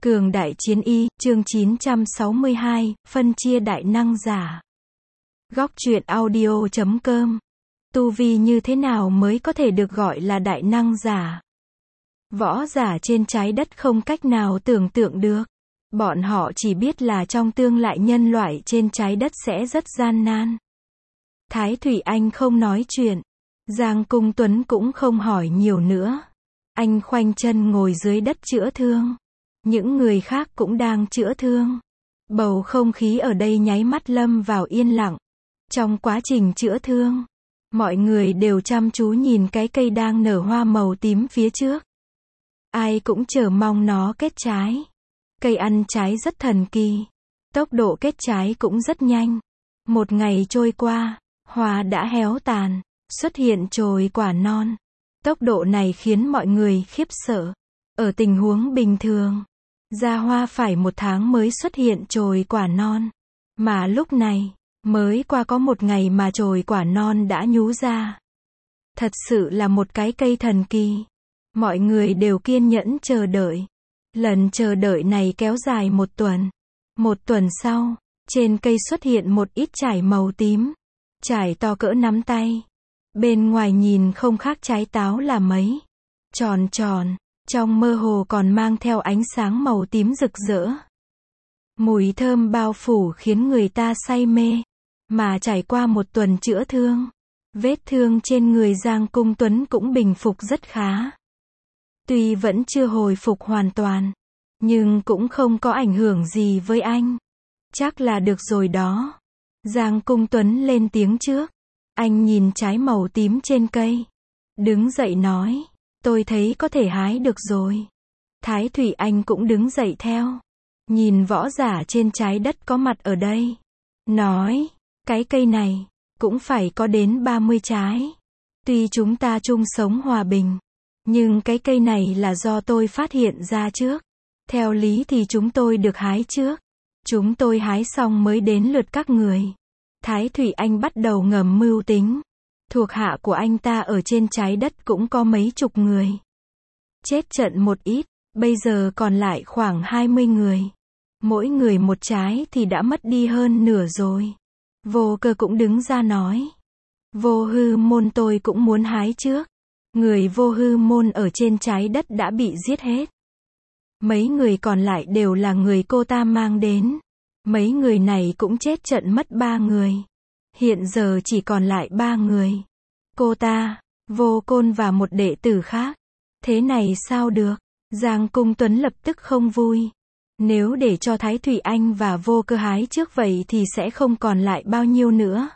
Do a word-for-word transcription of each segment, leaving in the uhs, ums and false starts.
Cường đại chiến y, chương chín trăm sáu mươi hai, phân chia đại năng giả. Góc truyện audio chấm com. Tu vi như thế nào mới có thể được gọi là đại năng giả? Võ giả trên trái đất không cách nào tưởng tượng được. Bọn họ chỉ biết là trong tương lai nhân loại trên trái đất sẽ rất gian nan. Thái Thủy Anh không nói chuyện. Giang Cung Tuấn cũng không hỏi nhiều nữa. Anh khoanh chân ngồi dưới đất chữa thương. Những người khác cũng đang chữa thương. Bầu không khí ở đây nháy mắt lâm vào yên lặng. Trong quá trình chữa thương, mọi người đều chăm chú nhìn cái cây đang nở hoa màu tím phía trước. Ai cũng chờ mong nó kết trái. Cây ăn trái rất thần kỳ. Tốc độ kết trái cũng rất nhanh. Một ngày trôi qua, hoa đã héo tàn, xuất hiện chồi quả non. Tốc độ này khiến mọi người khiếp sợ. Ở tình huống bình thường, ra hoa phải một tháng mới xuất hiện chồi quả non. Mà lúc này, mới qua có một ngày mà chồi quả non đã nhú ra. Thật sự là một cái cây thần kỳ. Mọi người đều kiên nhẫn chờ đợi. Lần chờ đợi này kéo dài một tuần. Một tuần sau, trên cây xuất hiện một ít chải màu tím. Chải to cỡ nắm tay. Bên ngoài nhìn không khác trái táo là mấy. Tròn tròn, trong mơ hồ còn mang theo ánh sáng màu tím rực rỡ. Mùi thơm bao phủ khiến người ta say mê. Mà trải qua một tuần chữa thương, vết thương trên người Giang Cung Tuấn cũng bình phục rất khá. Tuy vẫn chưa hồi phục hoàn toàn, nhưng cũng không có ảnh hưởng gì với anh. Chắc là được rồi đó. Giang Cung Tuấn lên tiếng trước. Anh nhìn trái màu tím trên cây. Đứng dậy nói, tôi thấy có thể hái được rồi. Thái Thủy Anh cũng đứng dậy theo. Nhìn võ giả trên trái đất có mặt ở đây. Nói, cái cây này, cũng phải có đến ba mươi trái. Tuy chúng ta chung sống hòa bình, nhưng cái cây này là do tôi phát hiện ra trước. Theo lý thì chúng tôi được hái trước. Chúng tôi hái xong mới đến lượt các người. Thái Thủy Anh bắt đầu ngầm mưu tính. Thuộc hạ của anh ta ở trên trái đất cũng có mấy chục người. Chết trận một ít, bây giờ còn lại khoảng hai mươi người. Mỗi người một trái thì đã mất đi hơn nửa rồi. Vô Cơ cũng đứng ra nói. Vô Hư Môn tôi cũng muốn hái trước. Người Vô Hư Môn ở trên trái đất đã bị giết hết. Mấy người còn lại đều là người cô ta mang đến. Mấy người này cũng chết trận mất ba người. Hiện giờ chỉ còn lại ba người. Cô ta, Vô Côn và một đệ tử khác. Thế này sao được? Giang Cung Tuấn lập tức không vui. Nếu để cho Thái Thủy Anh và Vô Cơ hái trước vậy thì sẽ không còn lại bao nhiêu nữa.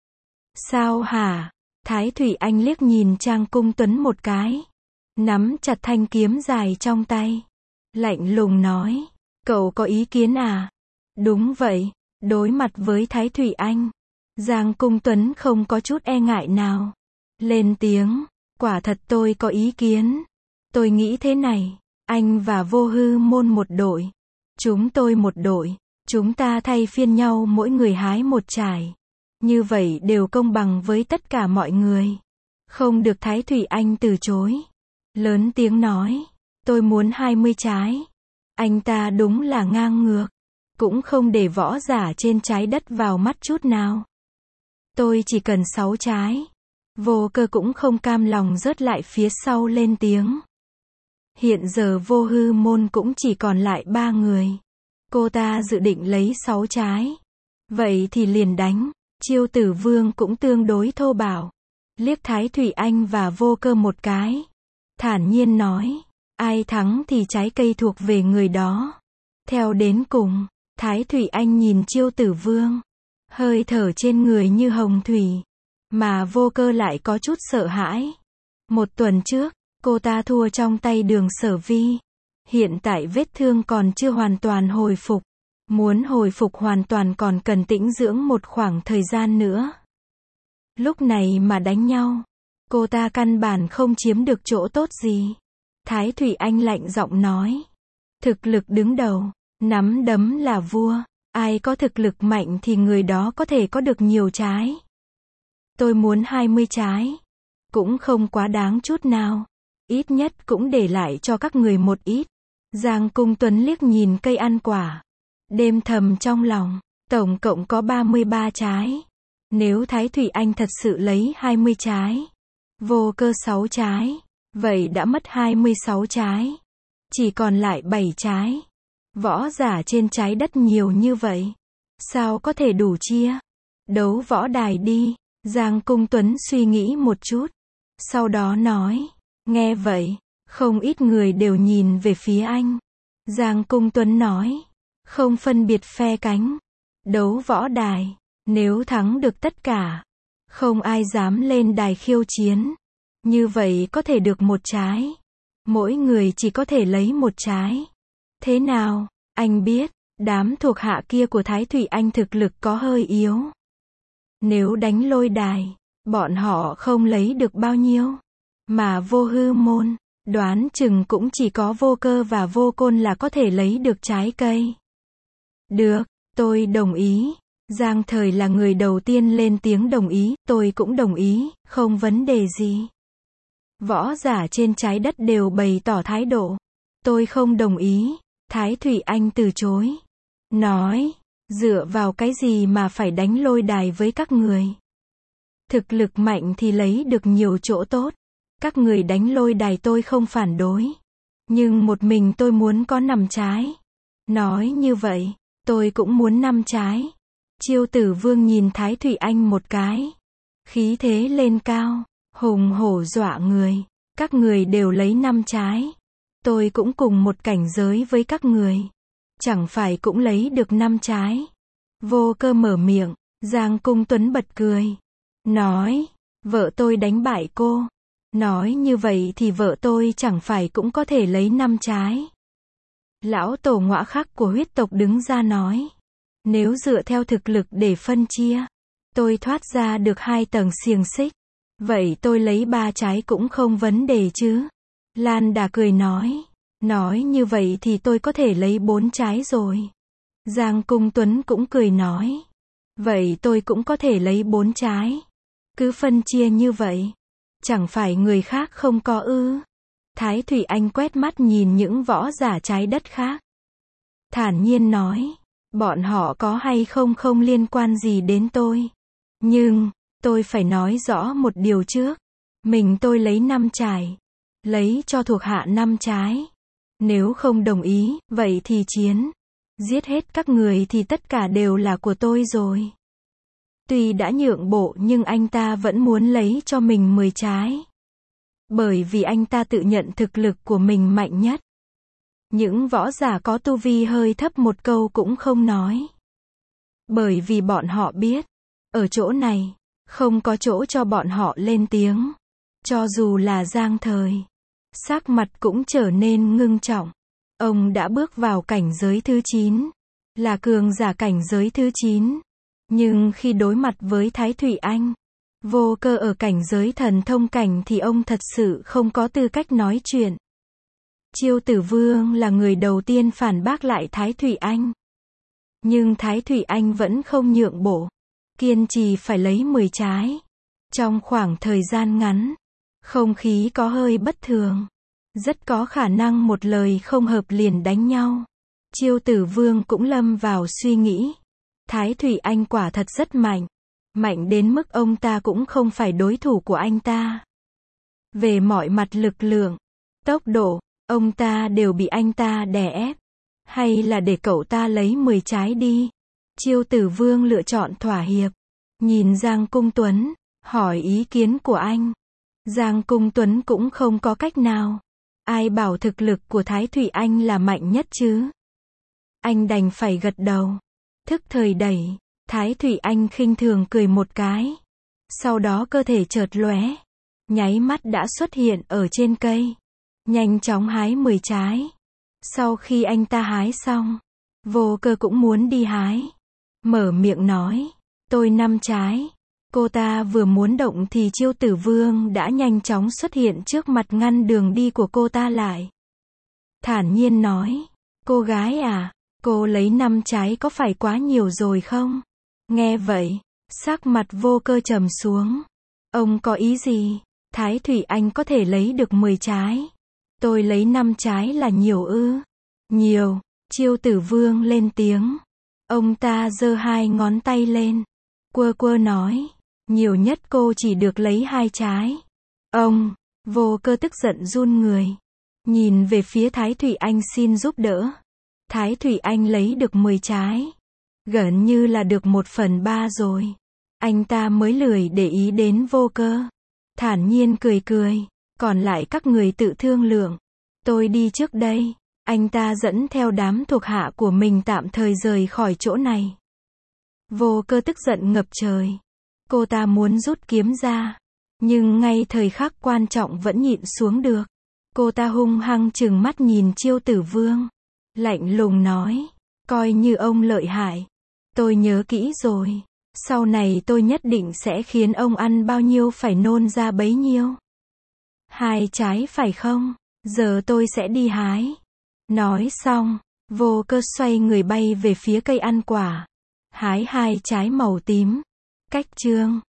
Sao hả? Thái Thủy Anh liếc nhìn Trang Cung Tuấn một cái. Nắm chặt thanh kiếm dài trong tay. Lạnh lùng nói. Cậu có ý kiến à? Đúng vậy. Đối mặt với Thái Thủy Anh, Giang Cung Tuấn không có chút e ngại nào. Lên tiếng. Quả thật tôi có ý kiến. Tôi nghĩ thế này. Anh và Vô Hư Môn một đội. Chúng tôi một đội. Chúng ta thay phiên nhau mỗi người hái một chải. Như vậy đều công bằng với tất cả mọi người. Không được. Thái Thủy Anh từ chối. Lớn tiếng nói. Tôi muốn hai mươi trái. Anh ta đúng là ngang ngược. Cũng không để võ giả trên trái đất vào mắt chút nào. Tôi chỉ cần sáu trái. Vô Cơ cũng không cam lòng rớt lại phía sau lên tiếng. Hiện giờ Vô Hư Môn cũng chỉ còn lại ba người. Cô ta dự định lấy sáu trái. Vậy thì liền đánh. Chiêu Tử Vương cũng tương đối thô bạo. Liếc Thái Thủy Anh và Vô Cơ một cái. Thản nhiên nói. Ai thắng thì trái cây thuộc về người đó. Theo đến cùng, Thái Thủy Anh nhìn Chiêu Tử Vương. Hơi thở trên người như hồng thủy. Mà Vô Cơ lại có chút sợ hãi. Một tuần trước, cô ta thua trong tay Đường Sở Vi. Hiện tại vết thương còn chưa hoàn toàn hồi phục. Muốn hồi phục hoàn toàn còn cần tĩnh dưỡng một khoảng thời gian nữa. Lúc này mà đánh nhau, cô ta căn bản không chiếm được chỗ tốt gì. Thái Thủy Anh lạnh giọng nói. Thực lực đứng đầu, nắm đấm là vua. Ai có thực lực mạnh thì người đó có thể có được nhiều trái. Tôi muốn hai mươi trái. Cũng không quá đáng chút nào. Ít nhất cũng để lại cho các người một ít. Giang Cung Tuấn liếc nhìn cây ăn quả. Đêm thầm trong lòng, tổng cộng có ba mươi ba trái. Nếu Thái Thủy Anh thật sự lấy hai mươi trái, Vô Cơ sáu trái, vậy đã mất hai mươi sáu trái. Chỉ còn lại bảy trái. Võ giả trên trái đất nhiều như vậy, sao có thể đủ chia? Đấu võ đài đi. Giang Cung Tuấn suy nghĩ một chút, sau đó nói. Nghe vậy, không ít người đều nhìn về phía anh. Giang Cung Tuấn nói. Không phân biệt phe cánh. Đấu võ đài, nếu thắng được tất cả, không ai dám lên đài khiêu chiến. Như vậy có thể được một trái. Mỗi người chỉ có thể lấy một trái. Thế nào, anh biết, đám thuộc hạ kia của Thái Thủy Anh thực lực có hơi yếu. Nếu đánh lôi đài, bọn họ không lấy được bao nhiêu. Mà Vô Hư Môn, đoán chừng cũng chỉ có Vô Cơ và Vô Côn là có thể lấy được trái cây. Được, tôi đồng ý. Giang Thời là người đầu tiên lên tiếng đồng ý, tôi cũng đồng ý, không vấn đề gì. Võ giả trên trái đất đều bày tỏ thái độ. Tôi không đồng ý. Thái Thủy Anh từ chối. Nói, dựa vào cái gì mà phải đánh lôi đài với các người? Thực lực mạnh thì lấy được nhiều chỗ tốt. Các người đánh lôi đài tôi không phản đối. Nhưng một mình tôi muốn có năm trái. Nói như vậy, tôi cũng muốn năm trái. Chiêu Tử Vương nhìn Thái Thủy Anh một cái. Khí thế lên cao, hùng hổ dọa người. Các người đều lấy năm trái. Tôi cũng cùng một cảnh giới với các người. Chẳng phải cũng lấy được năm trái. Vô Cơ mở miệng. Giang Cung Tuấn bật cười. Nói, vợ tôi đánh bại cô. Nói như vậy thì vợ tôi chẳng phải cũng có thể lấy năm trái. Lão tổ Ngõa Khắc của huyết tộc đứng ra nói. Nếu dựa theo thực lực để phân chia, tôi thoát ra được hai tầng xiềng xích. Vậy tôi lấy ba trái cũng không vấn đề chứ. Lan Đà cười nói. Nói như vậy thì tôi có thể lấy bốn trái rồi. Giang Cung Tuấn cũng cười nói. Vậy tôi cũng có thể lấy bốn trái. Cứ phân chia như vậy. Chẳng phải người khác không có ư? Thái Thủy Anh quét mắt nhìn những võ giả trái đất khác. Thản nhiên nói. Bọn họ có hay không không liên quan gì đến tôi. Nhưng, tôi phải nói rõ một điều trước. Mình tôi lấy năm trái. Lấy cho thuộc hạ năm trái. Nếu không đồng ý, vậy thì chiến. Giết hết các người thì tất cả đều là của tôi rồi. Tuy đã nhượng bộ nhưng anh ta vẫn muốn lấy cho mình mười trái. Bởi vì anh ta tự nhận thực lực của mình mạnh nhất. Những võ giả có tu vi hơi thấp một câu cũng không nói. Bởi vì bọn họ biết, ở chỗ này, không có chỗ cho bọn họ lên tiếng. Cho dù là Giang Thời, sắc mặt cũng trở nên ngưng trọng. Ông đã bước vào cảnh giới thứ chín, là cường giả cảnh giới thứ chín. Nhưng khi đối mặt với Thái Thủy Anh, Vô Cơ ở cảnh giới thần thông cảnh thì ông thật sự không có tư cách nói chuyện. Chiêu Tử Vương là người đầu tiên phản bác lại Thái Thủy Anh. Nhưng Thái Thủy Anh vẫn không nhượng bộ. Kiên trì phải lấy mười trái. Trong khoảng thời gian ngắn, không khí có hơi bất thường. Rất có khả năng một lời không hợp liền đánh nhau. Chiêu Tử Vương cũng lâm vào suy nghĩ. Thái Thủy Anh quả thật rất mạnh. Mạnh đến mức ông ta cũng không phải đối thủ của anh ta. Về mọi mặt lực lượng, tốc độ, ông ta đều bị anh ta đè ép. Hay là để cậu ta lấy mười trái đi. Chiêu Tử Vương lựa chọn thỏa hiệp. Nhìn Giang Cung Tuấn, hỏi ý kiến của anh. Giang Cung Tuấn cũng không có cách nào. Ai bảo thực lực của Thái Thủy Anh là mạnh nhất chứ? Anh đành phải gật đầu. Thức thời đẩy. Thái Thủy Anh khinh thường cười một cái. Sau đó cơ thể chợt lóe. Nháy mắt đã xuất hiện ở trên cây. Nhanh chóng hái mười trái. Sau khi anh ta hái xong, Vô Cơ cũng muốn đi hái. Mở miệng nói. Tôi năm trái. Cô ta vừa muốn động thì Chiêu Tử Vương đã nhanh chóng xuất hiện trước mặt ngăn đường đi của cô ta lại. Thản nhiên nói. Cô gái à, cô lấy năm trái có phải quá nhiều rồi không? Nghe vậy, sắc mặt Vô Cơ trầm xuống. Ông có ý gì? Thái Thủy Anh có thể lấy được mười trái. Tôi lấy năm trái là nhiều ư? Nhiều, Chiêu Tử Vương lên tiếng. Ông ta giơ hai ngón tay lên. Quơ quơ nói. Nhiều nhất cô chỉ được lấy hai trái. Ông, Vô Cơ tức giận run người. Nhìn về phía Thái Thủy Anh xin giúp đỡ. Thái Thủy Anh lấy được mười trái. Gần như là được một phần ba rồi. Anh ta mới lười để ý đến Vô Cơ. Thản nhiên cười cười. Còn lại các người tự thương lượng. Tôi đi trước đây. Anh ta dẫn theo đám thuộc hạ của mình tạm thời rời khỏi chỗ này. Vô Cơ tức giận ngập trời. Cô ta muốn rút kiếm ra. Nhưng ngay thời khắc quan trọng vẫn nhịn xuống được. Cô ta hung hăng trừng mắt nhìn Chiêu Tử Vương. Lạnh lùng nói. Coi như ông lợi hại. Tôi nhớ kỹ rồi. Sau này tôi nhất định sẽ khiến ông ăn bao nhiêu phải nôn ra bấy nhiêu. Hai trái phải không? Giờ tôi sẽ đi hái. Nói xong, Vô Cơ xoay người bay về phía cây ăn quả. Hái hai trái màu tím. Cách chương